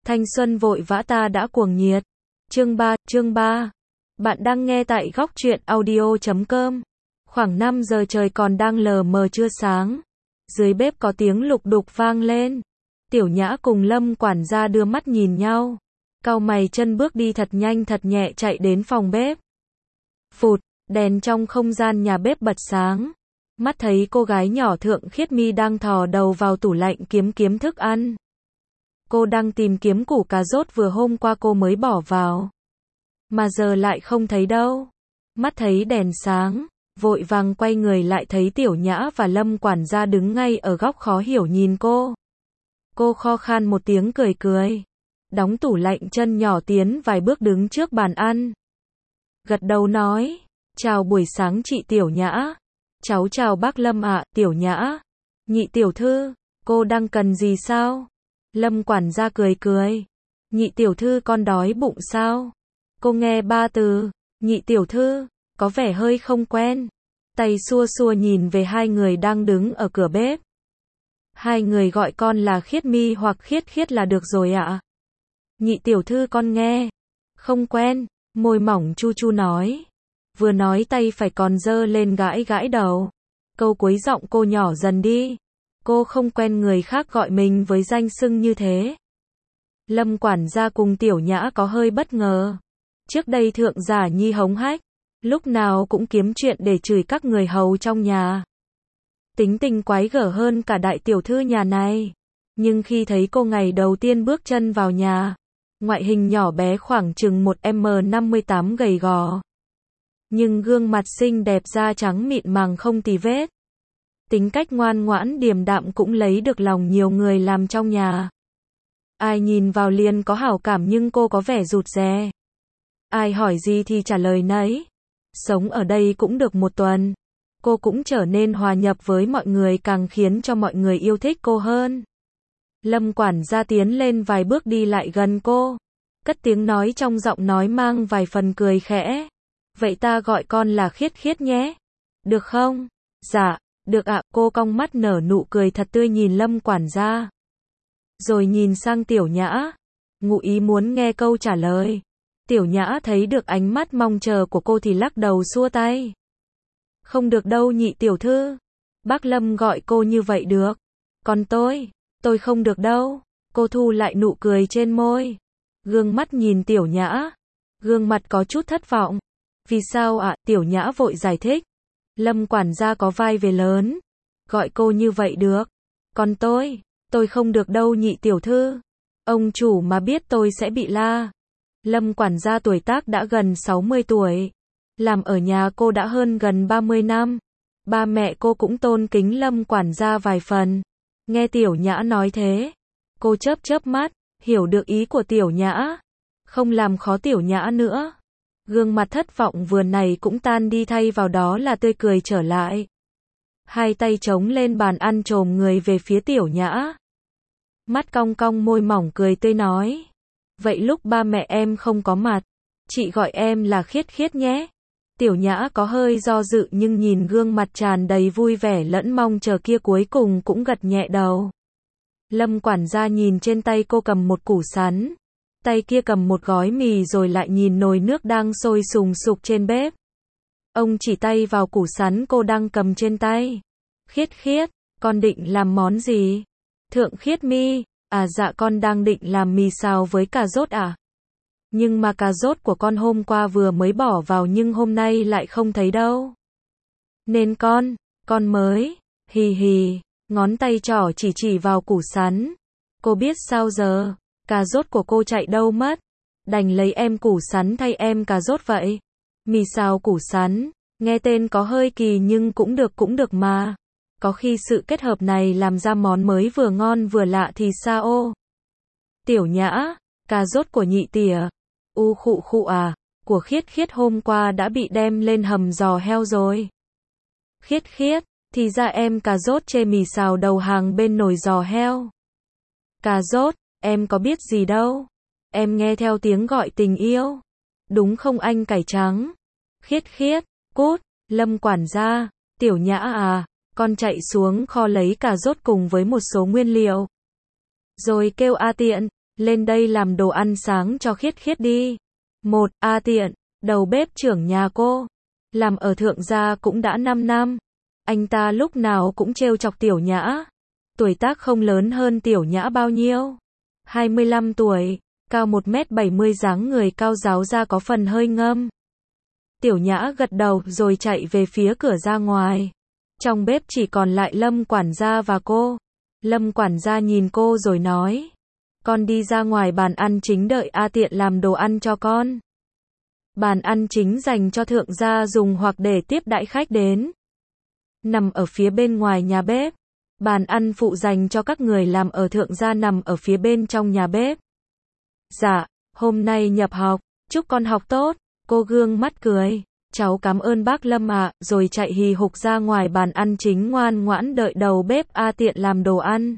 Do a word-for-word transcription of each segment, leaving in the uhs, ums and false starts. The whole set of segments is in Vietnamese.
Thanh xuân vội vã ta đã cuồng nhiệt. Chương ba, chương ba. Bạn đang nghe tại góc truyện audio chấm com. Khoảng năm giờ trời còn đang lờ mờ chưa sáng. Dưới bếp có tiếng lục đục vang lên. Tiểu Nhã cùng Lâm quản gia đưa mắt nhìn nhau. Cau mày chân bước đi thật nhanh thật nhẹ chạy đến phòng bếp. Phụt, đèn trong không gian nhà bếp bật sáng. Mắt thấy cô gái nhỏ Thượng Khiết Mi đang thò đầu vào tủ lạnh kiếm kiếm thức ăn. Cô đang tìm kiếm củ cà rốt vừa hôm qua cô mới bỏ vào. Mà giờ lại không thấy đâu. Mắt thấy đèn sáng, vội vàng quay người lại thấy Tiểu Nhã và Lâm quản gia đứng ngay ở góc khó hiểu nhìn cô. Cô kho khan một tiếng cười cười. Đóng tủ lạnh chân nhỏ tiến vài bước đứng trước bàn ăn. Gật đầu nói, chào buổi sáng chị Tiểu Nhã. Cháu chào bác Lâm ạ, Tiểu Nhã. Nhị tiểu thư, cô đang cần gì sao? Lâm quản gia cười cười. Nhị tiểu thư con đói bụng sao? Cô nghe ba từ, nhị tiểu thư, có vẻ hơi không quen. Tay xua xua nhìn về hai người đang đứng ở cửa bếp. Hai người gọi con là Khiết Mi hoặc Khiết Khiết là được rồi ạ. Nhị tiểu thư con nghe. Không quen, môi mỏng chu chu nói. Vừa nói tay phải còn giơ lên gãi gãi đầu. Câu cuối giọng cô nhỏ dần đi. Cô không quen người khác gọi mình với danh xưng như thế. Lâm quản gia cùng Tiểu Nhã có hơi bất ngờ. Trước đây Thượng Giả Nhi hống hách, lúc nào cũng kiếm chuyện để chửi các người hầu trong nhà. Tính tình quái gở hơn cả đại tiểu thư nhà này. Nhưng khi thấy cô ngày đầu tiên bước chân vào nhà, ngoại hình nhỏ bé khoảng chừng một mét năm mươi tám gầy gò. Nhưng gương mặt xinh đẹp da trắng mịn màng không tì vết. Tính cách ngoan ngoãn điềm đạm cũng lấy được lòng nhiều người làm trong nhà. Ai nhìn vào liền có hảo cảm nhưng cô có vẻ rụt rè. Ai hỏi gì thì trả lời nấy. Sống ở đây cũng được một tuần. Cô cũng trở nên hòa nhập với mọi người càng khiến cho mọi người yêu thích cô hơn. Lâm quản gia tiến lên vài bước đi lại gần cô. Cất tiếng nói trong giọng nói mang vài phần cười khẽ. Vậy ta gọi con là Khiết Khiết nhé. Được không? Dạ, được ạ. Cô cong mắt nở nụ cười thật tươi nhìn Lâm quản gia. Rồi nhìn sang Tiểu Nhã. Ngụ ý muốn nghe câu trả lời. Tiểu Nhã thấy được ánh mắt mong chờ của cô thì lắc đầu xua tay. Không được đâu nhị tiểu thư. Bác Lâm gọi cô như vậy được. Còn tôi, tôi không được đâu. Cô thu lại nụ cười trên môi. Gương mắt nhìn Tiểu Nhã. Gương mặt có chút thất vọng. Vì sao ạ? À? Tiểu Nhã vội giải thích. Lâm quản gia có vai về lớn. Gọi cô như vậy được. Còn tôi, tôi không được đâu nhị tiểu thư. Ông chủ mà biết tôi sẽ bị la. Lâm quản gia tuổi tác đã gần sáu mươi tuổi. Làm ở nhà cô đã hơn gần ba mươi năm. Ba mẹ cô cũng tôn kính Lâm quản gia vài phần. Nghe Tiểu Nhã nói thế. Cô chớp chớp mắt, hiểu được ý của Tiểu Nhã. Không làm khó Tiểu Nhã nữa. Gương mặt thất vọng vừa này cũng tan đi thay vào đó là tươi cười trở lại. Hai tay chống lên bàn ăn chồm người về phía Tiểu Nhã. Mắt cong cong môi mỏng cười tươi nói. Vậy lúc ba mẹ em không có mặt, chị gọi em là Khiết Khiết nhé. Tiểu Nhã có hơi do dự nhưng nhìn gương mặt tràn đầy vui vẻ lẫn mong chờ kia cuối cùng cũng gật nhẹ đầu. Lâm quản gia nhìn trên tay cô cầm một củ sắn. Tay kia cầm một gói mì rồi lại nhìn nồi nước đang sôi sùng sục trên bếp. Ông chỉ tay vào củ sắn cô đang cầm trên tay. Khiết Khiết, con định làm món gì? Thượng Khiết Mi, à dạ con đang định làm mì xào với cà rốt à? Nhưng mà cà rốt của con hôm qua vừa mới bỏ vào nhưng hôm nay lại không thấy đâu. Nên con, con mới, hì hì, ngón tay trỏ chỉ chỉ vào củ sắn. Cô biết sao giờ? Cà rốt của cô chạy đâu mất? Đành lấy em củ sắn thay em cà rốt vậy. Mì xào củ sắn, nghe tên có hơi kỳ nhưng cũng được cũng được mà. Có khi sự kết hợp này làm ra món mới vừa ngon vừa lạ thì sao ô? Tiểu Nhã, cà rốt của nhị tỉa. U khụ khụ à, của Khiết Khiết hôm qua đã bị đem lên hầm giò heo rồi. Khiết Khiết, thì ra em cà rốt chê mì xào đầu hàng bên nồi giò heo. Cà rốt, em có biết gì đâu. Em nghe theo tiếng gọi tình yêu. Đúng không anh cải trắng? Khiết Khiết, cút, Lâm quản gia, Tiểu Nhã à, con chạy xuống kho lấy cà rốt cùng với một số nguyên liệu. Rồi kêu A Tiện, lên đây làm đồ ăn sáng cho Khiết Khiết đi. Một, A Tiện, đầu bếp trưởng nhà cô, làm ở Thượng gia cũng đã năm năm. Anh ta lúc nào cũng trêu chọc Tiểu Nhã. Tuổi tác không lớn hơn Tiểu Nhã bao nhiêu. hai mươi lăm tuổi, cao một mét bảy mươi, dáng người cao ráo ra có phần hơi ngâm. Tiểu Nhã gật đầu rồi chạy về phía cửa ra ngoài. Trong bếp chỉ còn lại Lâm quản gia và cô. Lâm quản gia nhìn cô rồi nói. Con đi ra ngoài bàn ăn chính đợi A Tiện làm đồ ăn cho con. Bàn ăn chính dành cho thượng gia dùng hoặc để tiếp đãi khách đến. Nằm ở phía bên ngoài nhà bếp. Bàn ăn phụ dành cho các người làm ở thượng gia nằm ở phía bên trong nhà bếp. Dạ, hôm nay nhập học, chúc con học tốt. Cô gương mắt cười. Cháu cảm ơn bác Lâm ạ, rồi chạy hì hục ra ngoài bàn ăn chính ngoan ngoãn đợi đầu bếp A Tiện làm đồ ăn.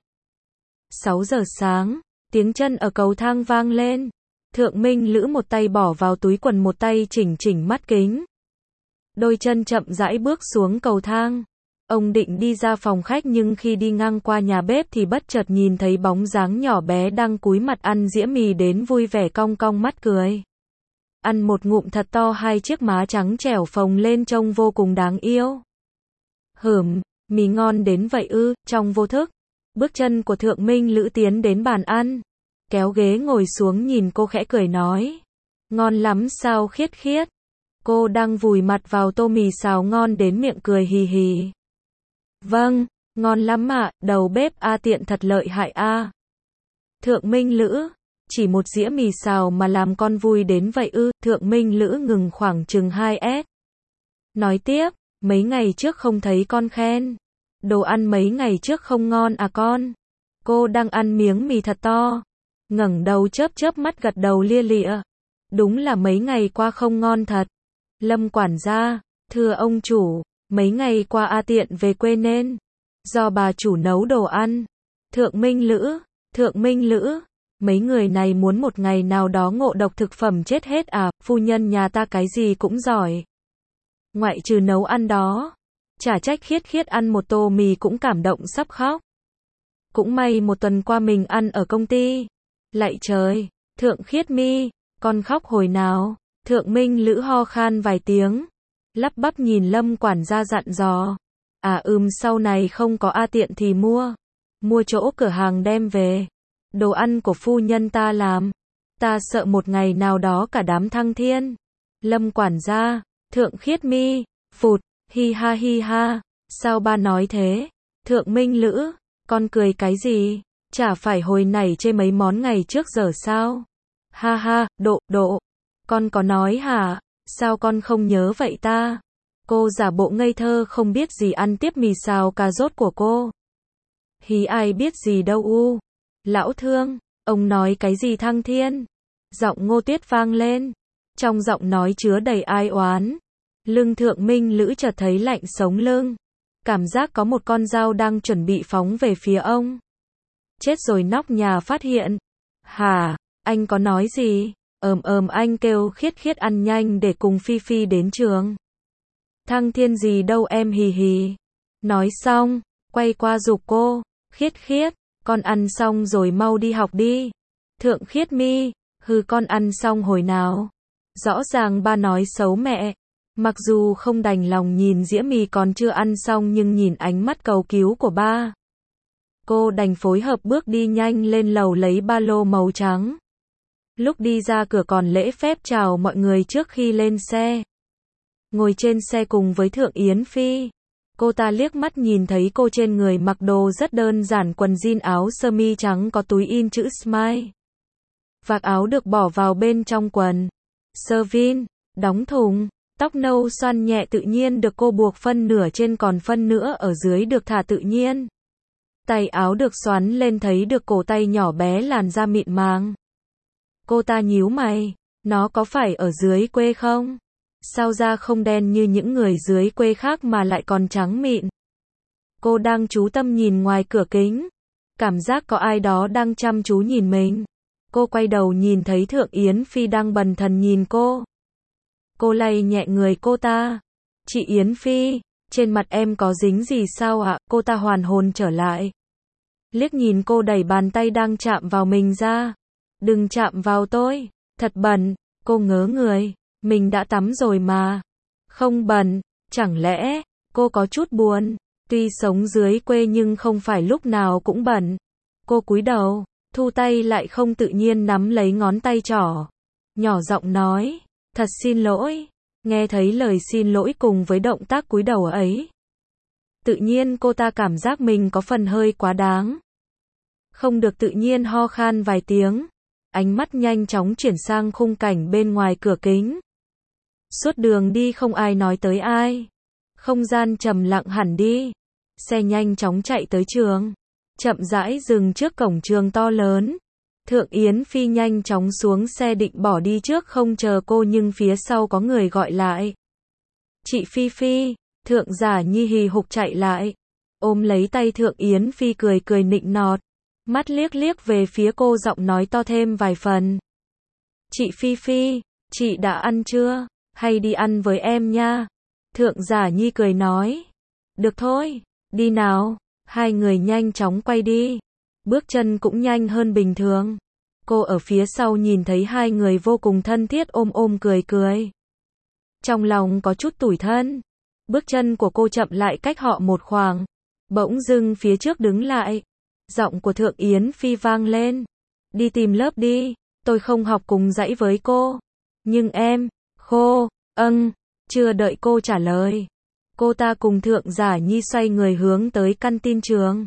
sáu giờ sáng, tiếng chân ở cầu thang vang lên. Thượng Minh Lữ một tay bỏ vào túi quần một tay chỉnh chỉnh mắt kính. Đôi chân chậm rãi bước xuống cầu thang. Ông định đi ra phòng khách nhưng khi đi ngang qua nhà bếp thì bất chợt nhìn thấy bóng dáng nhỏ bé đang cúi mặt ăn dĩa mì đến vui vẻ cong cong mắt cười. Ăn một ngụm thật to, hai chiếc má trắng trẻo phồng lên trông vô cùng đáng yêu. Hửm, mì ngon đến vậy ư? Trong vô thức, bước chân của Thượng Minh Lữ tiến đến bàn ăn, kéo ghế ngồi xuống nhìn cô khẽ cười nói. Ngon lắm sao Khiết Khiết? Cô đang vùi mặt vào tô mì xào ngon đến miệng cười hì hì. Vâng, ngon lắm ạ, đầu bếp A Tiện thật lợi hại a. Thượng Minh Lữ, chỉ một dĩa mì xào mà làm con vui đến vậy ư? Thượng Minh Lữ ngừng khoảng chừng hai ét. Nói tiếp, mấy ngày trước không thấy con khen. Đồ ăn mấy ngày trước không ngon à con? Cô đang ăn miếng mì thật to. Ngẩng đầu chớp chớp mắt gật đầu lia lịa. Đúng là mấy ngày qua không ngon thật. Lâm quản gia, thưa ông chủ, mấy ngày qua A Tiện về quê nên do bà chủ nấu đồ ăn. Thượng Minh Lữ, Thượng Minh Lữ, mấy người này muốn một ngày nào đó ngộ độc thực phẩm chết hết à? Phu nhân nhà ta cái gì cũng giỏi, ngoại trừ nấu ăn đó. Chả trách Khiết Khiết ăn một tô mì cũng cảm động sắp khóc. Cũng may một tuần qua mình ăn ở công ty. Lạy trời, Thượng Khiết Mi, con khóc hồi nào? Thượng Minh Lữ ho khan vài tiếng, lắp bắp nhìn Lâm quản gia dặn dò. À ừm sau này không có A Tiện thì mua. Mua chỗ cửa hàng đem về. Đồ ăn của phu nhân ta làm. Ta sợ một ngày nào đó cả đám thăng thiên. Lâm quản gia, Thượng Khiết Mi, phụt, hi ha hi ha. Sao ba nói thế? Thượng Minh Lữ, con cười cái gì? Chả phải hồi nãy chê mấy món ngày trước giờ sao? Ha ha, độ, độ. Con có nói hả? Sao con không nhớ vậy ta? Cô giả bộ ngây thơ không biết gì ăn tiếp mì xào cà rốt của cô. Hí ai biết gì đâu u. Lão Thương, ông nói cái gì thăng thiên? Giọng Ngô Tuyết vang lên. Trong giọng nói chứa đầy ai oán. Lưng Thượng Minh Lữ chợt thấy lạnh sống lưng. Cảm giác có một con dao đang chuẩn bị phóng về phía ông. Chết rồi nóc nhà phát hiện. Hả, anh có nói gì? Ờm ờm anh kêu Khiết Khiết ăn nhanh để cùng Phi Phi đến trường. Thăng thiên gì đâu em hì hì. Nói xong, quay qua giục cô. Khiết Khiết, con ăn xong rồi mau đi học đi. Thượng Khiết Mi, hừ con ăn xong hồi nào? Rõ ràng ba nói xấu mẹ. Mặc dù không đành lòng nhìn dĩa mì còn chưa ăn xong nhưng nhìn ánh mắt cầu cứu của ba. Cô đành phối hợp bước đi nhanh lên lầu lấy ba lô màu trắng. Lúc đi ra cửa còn lễ phép chào mọi người trước khi lên xe. Ngồi trên xe cùng với Thượng Yến Phi. Cô ta liếc mắt nhìn thấy cô trên người mặc đồ rất đơn giản, quần jean áo sơ mi trắng có túi in chữ Smile. Vạt áo được bỏ vào bên trong quần sơ vin, đóng thùng. Tóc nâu xoăn nhẹ tự nhiên được cô buộc phân nửa trên còn phân nửa ở dưới được thả tự nhiên. Tay áo được xoắn lên thấy được cổ tay nhỏ bé làn da mịn màng. Cô ta nhíu mày, nó có phải ở dưới quê không? Sao da không đen như những người dưới quê khác mà lại còn trắng mịn? Cô đang chú tâm nhìn ngoài cửa kính, cảm giác có ai đó đang chăm chú nhìn mình. Cô quay đầu nhìn thấy Thượng Yến Phi đang bần thần nhìn cô. Cô lay nhẹ người cô ta. Chị Yến Phi, trên mặt em có dính gì sao ạ? Cô ta hoàn hồn trở lại. Liếc nhìn cô đẩy bàn tay đang chạm vào mình ra. Đừng chạm vào tôi, thật bẩn. Cô ngớ người, mình đã tắm rồi mà. Không bẩn, chẳng lẽ, cô có chút buồn. Tuy sống dưới quê nhưng không phải lúc nào cũng bẩn. Cô cúi đầu, thu tay lại không tự nhiên nắm lấy ngón tay trỏ. Nhỏ giọng nói, thật xin lỗi. Nghe thấy lời xin lỗi cùng với động tác cúi đầu ấy. Tự nhiên cô ta cảm giác mình có phần hơi quá đáng. Không được tự nhiên ho khan vài tiếng. Ánh mắt nhanh chóng chuyển sang khung cảnh bên ngoài cửa kính. Suốt đường đi không ai nói tới ai. Không gian trầm lặng hẳn đi. Xe nhanh chóng chạy tới trường. Chậm rãi dừng trước cổng trường to lớn. Thượng Yến Phi nhanh chóng xuống xe định bỏ đi trước không chờ cô nhưng phía sau có người gọi lại. Chị Phi Phi, Thượng Giả Nhi hì hục chạy lại. Ôm lấy tay Thượng Yến Phi cười cười nịnh nọt. Mắt liếc liếc về phía cô giọng nói to thêm vài phần. Chị Phi Phi, chị đã ăn chưa? Hay đi ăn với em nha? Thượng Giả Nhi cười nói. Được thôi, đi nào. Hai người nhanh chóng quay đi. Bước chân cũng nhanh hơn bình thường. Cô ở phía sau nhìn thấy hai người vô cùng thân thiết ôm ôm cười cười. Trong lòng có chút tủi thân. Bước chân của cô chậm lại cách họ một khoảng. Bỗng dưng phía trước đứng lại. Giọng của Thượng Yến Phi vang lên. Đi tìm lớp đi, tôi không học cùng dãy với cô. Nhưng em, khô, âng, chưa đợi cô trả lời. Cô ta cùng Thượng Giả Nhi xoay người hướng tới căn tin trường.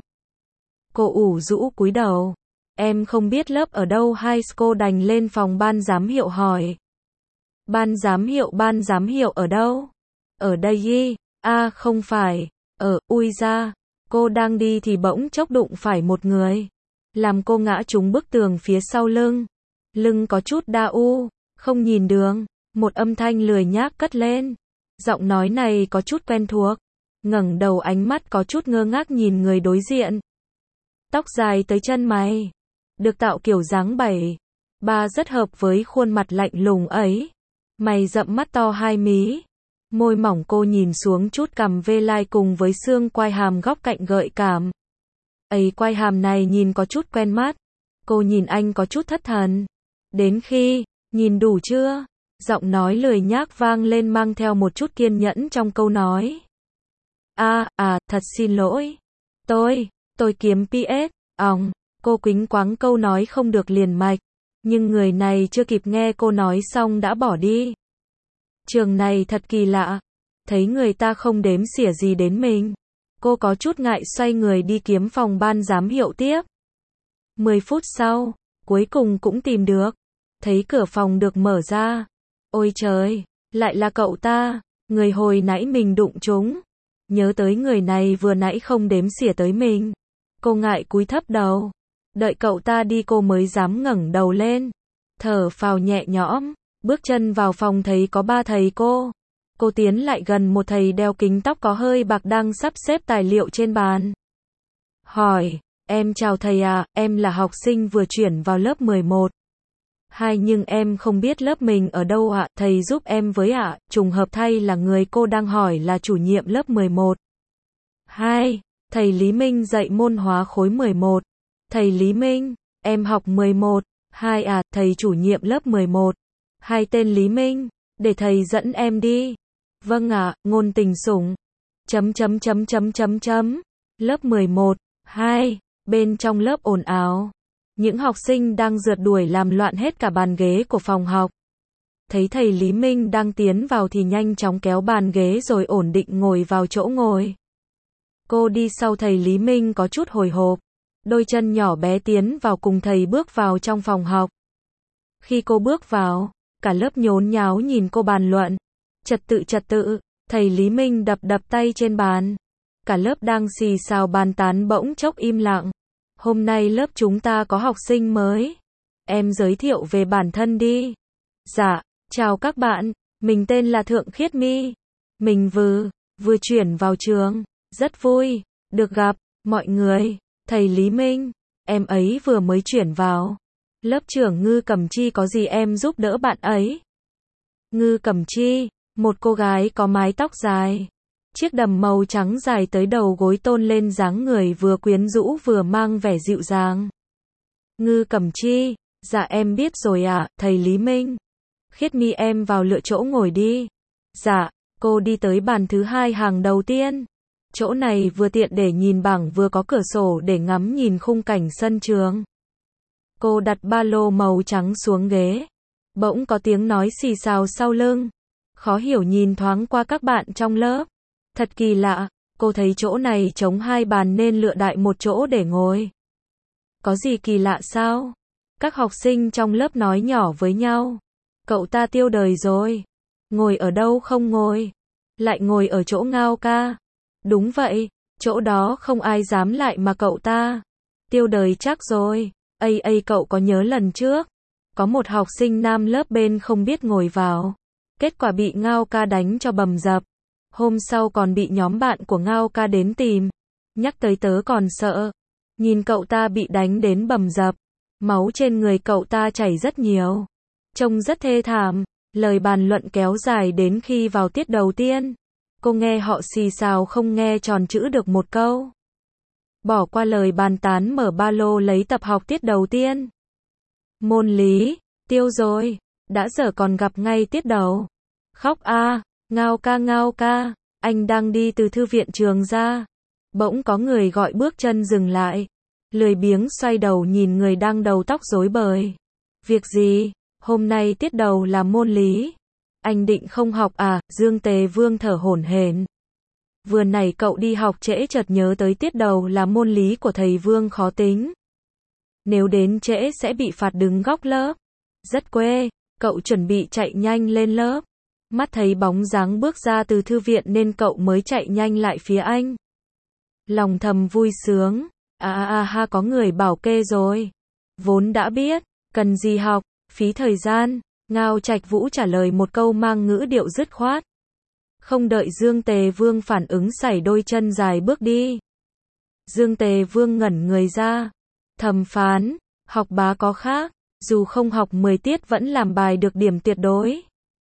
Cô ủ rũ cúi đầu. Em không biết lớp ở đâu hay cô đành lên phòng ban giám hiệu hỏi. Ban giám hiệu ban giám hiệu ở đâu? Ở đây y, à không phải, ở, ui ra. Cô đang đi thì bỗng chốc đụng phải một người. Làm cô ngã trúng bức tường phía sau lưng. Lưng có chút đa u, không nhìn đường. Một âm thanh lười nhác cất lên. Giọng nói này có chút quen thuộc. Ngẩng đầu ánh mắt có chút ngơ ngác nhìn người đối diện. Tóc dài tới chân mày. Được tạo kiểu dáng bảy. Ba rất hợp với khuôn mặt lạnh lùng ấy. Mày rậm mắt to hai mí. Môi mỏng cô nhìn xuống chút cằm vê lai cùng với xương quai hàm góc cạnh gợi cảm. Ấy quai hàm này nhìn có chút quen mắt. Cô nhìn anh có chút thất thần. Đến khi, nhìn đủ chưa? Giọng nói lười nhác vang lên mang theo một chút kiên nhẫn trong câu nói. À, à, thật xin lỗi. Tôi, tôi kiếm pê ét, òng. Cô quĩnh quáng câu nói không được liền mạch. Nhưng người này chưa kịp nghe cô nói xong đã bỏ đi. Trường này thật kỳ lạ. Thấy người ta không đếm xỉa gì đến mình. Cô có chút ngại xoay người đi kiếm phòng ban giám hiệu tiếp. Mười phút sau, cuối cùng cũng tìm được. Thấy cửa phòng được mở ra. Ôi trời, lại là cậu ta, người hồi nãy mình đụng trúng. Nhớ tới người này vừa nãy không đếm xỉa tới mình. Cô ngại cúi thấp đầu. Đợi cậu ta đi cô mới dám ngẩng đầu lên. Thở phào nhẹ nhõm. Bước chân vào phòng thấy có ba thầy cô. Cô tiến lại gần một thầy đeo kính tóc có hơi bạc đang sắp xếp tài liệu trên bàn. Hỏi, em chào thầy à, em là học sinh vừa chuyển vào lớp mười một. Hai nhưng em không biết lớp mình ở đâu ạ, thầy giúp em với ạ, trùng hợp thay là người cô đang hỏi là chủ nhiệm lớp mười một. Hai, thầy Lý Minh dạy môn hóa khối mười một. Thầy Lý Minh, em học mười một. Hai à, thầy chủ nhiệm lớp mười một. Hai tên Lý Minh, để thầy dẫn em đi. Vâng ạ, ngôn tình sủng. Chấm chấm chấm chấm chấm chấm. Lớp mười một, hai, bên trong lớp ồn ào. Những học sinh đang rượt đuổi làm loạn hết cả bàn ghế của phòng học. Thấy thầy Lý Minh đang tiến vào thì nhanh chóng kéo bàn ghế rồi ổn định ngồi vào chỗ ngồi. Cô đi sau thầy Lý Minh có chút hồi hộp. Đôi chân nhỏ bé tiến vào cùng thầy bước vào trong phòng học. Khi cô bước vào, cả lớp nhốn nháo nhìn cô bàn luận. Trật tự trật tự, thầy Lý Minh đập đập tay trên bàn. Cả lớp đang xì xào bàn tán bỗng chốc im lặng. Hôm nay lớp chúng ta có học sinh mới. Em giới thiệu về bản thân đi. Dạ, chào các bạn, mình tên là Thượng Khiết My. Mình vừa, vừa chuyển vào trường, rất vui, được gặp, mọi người. Thầy Lý Minh, em ấy vừa mới chuyển vào. Lớp trưởng Ngư Cẩm Chi có gì em giúp đỡ bạn ấy. Ngư Cẩm Chi, một cô gái có mái tóc dài. Chiếc đầm màu trắng dài tới đầu gối tôn lên dáng người vừa quyến rũ vừa mang vẻ dịu dàng. Ngư Cẩm Chi, Dạ em biết rồi ạ, thầy Lý Minh. Khiết Nhi em vào lựa chỗ ngồi đi. Dạ, cô đi tới bàn thứ hai hàng đầu tiên. Chỗ này vừa tiện để nhìn bảng vừa có cửa sổ để ngắm nhìn khung cảnh sân trường. Cô đặt ba lô màu trắng xuống ghế. Bỗng có tiếng nói xì xào sau lưng. Khó hiểu nhìn thoáng qua các bạn trong lớp. Thật kỳ lạ, cô thấy chỗ này trống hai bàn nên lựa đại một chỗ để ngồi. Có gì kỳ lạ sao? Các học sinh trong lớp nói nhỏ với nhau. Cậu ta tiêu đời rồi. Ngồi ở đâu không ngồi? Lại ngồi ở chỗ Ngao ca. Đúng vậy, chỗ đó không ai dám lại mà cậu ta. Tiêu đời chắc rồi. Ây ây cậu có nhớ lần trước? Có một học sinh nam lớp bên không biết ngồi vào. Kết quả bị Ngao ca đánh cho bầm dập. Hôm sau còn bị nhóm bạn của Ngao ca đến tìm. Nhắc tới tớ còn sợ. Nhìn cậu ta bị đánh đến bầm dập. Máu trên người cậu ta chảy rất nhiều. Trông rất thê thảm. Lời bàn luận kéo dài đến khi vào tiết đầu tiên. Cô nghe họ xì xào không nghe tròn chữ được một câu. Bỏ qua lời bàn tán mở ba lô lấy tập học tiết đầu tiên. Môn lý, tiêu rồi. Đã giờ còn gặp ngay tiết đầu. Khóc a, à, Ngao ca Ngao ca, anh đang đi từ thư viện trường ra. Bỗng có người gọi bước chân dừng lại. Lười biếng xoay đầu nhìn người đang đầu tóc rối bời. Việc gì? Hôm nay tiết đầu là môn lý. Anh định không học à? Dương Tề Vương thở hổn hển. Vừa nãy cậu đi học trễ chợt nhớ tới tiết đầu là môn lý của thầy Vương khó tính. Nếu đến trễ sẽ bị phạt đứng góc lớp. Rất quê, cậu chuẩn bị chạy nhanh lên lớp. Mắt thấy bóng dáng bước ra từ thư viện nên cậu mới chạy nhanh lại phía anh. Lòng thầm vui sướng. À à à ha có người bảo kê rồi. Vốn đã biết, cần gì học, phí thời gian. Ngao Trạch Vũ trả lời một câu mang ngữ điệu dứt khoát. Không đợi Dương Tề Vương phản ứng sải đôi chân dài bước đi. Dương Tề Vương ngẩn người ra. Thầm phán, học bá có khác, dù không học mười tiết vẫn làm bài được điểm tuyệt đối.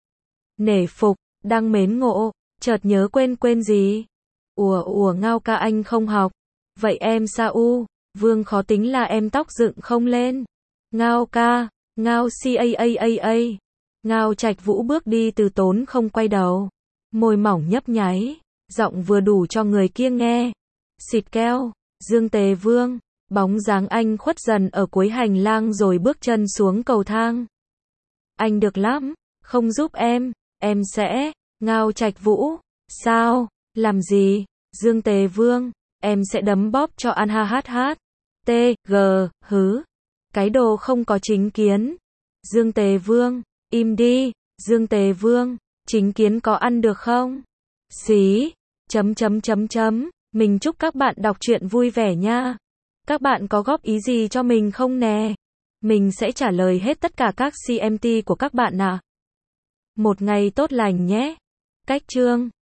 Nể phục, đang mến ngộ, chợt nhớ quên quên gì. Ủa ủa Ngao ca anh không học. Vậy em sao u? Vương khó tính là em tóc dựng không lên. Ngao ca, Ngao si a a a a. Ngao Trạch Vũ bước đi từ tốn không quay đầu. Môi mỏng nhấp nháy, giọng vừa đủ cho người kia nghe. Xịt keo, Dương Tề Vương, bóng dáng anh khuất dần ở cuối hành lang rồi bước chân xuống cầu thang. Anh được lắm, không giúp em, em sẽ, Ngao Trạch Vũ, sao, làm gì, Dương Tề Vương, em sẽ đấm bóp cho ăn ha hát hát, t, g, hứ, cái đồ không có chính kiến. Dương Tề Vương, im đi, Dương Tề Vương, chính kiến có ăn được không? Xí, chấm chấm chấm chấm, mình chúc các bạn đọc truyện vui vẻ nha. Các bạn có góp ý gì cho mình không nè? Mình sẽ trả lời hết tất cả các xê em tê của các bạn ạ. À. Một ngày tốt lành nhé. Cách chương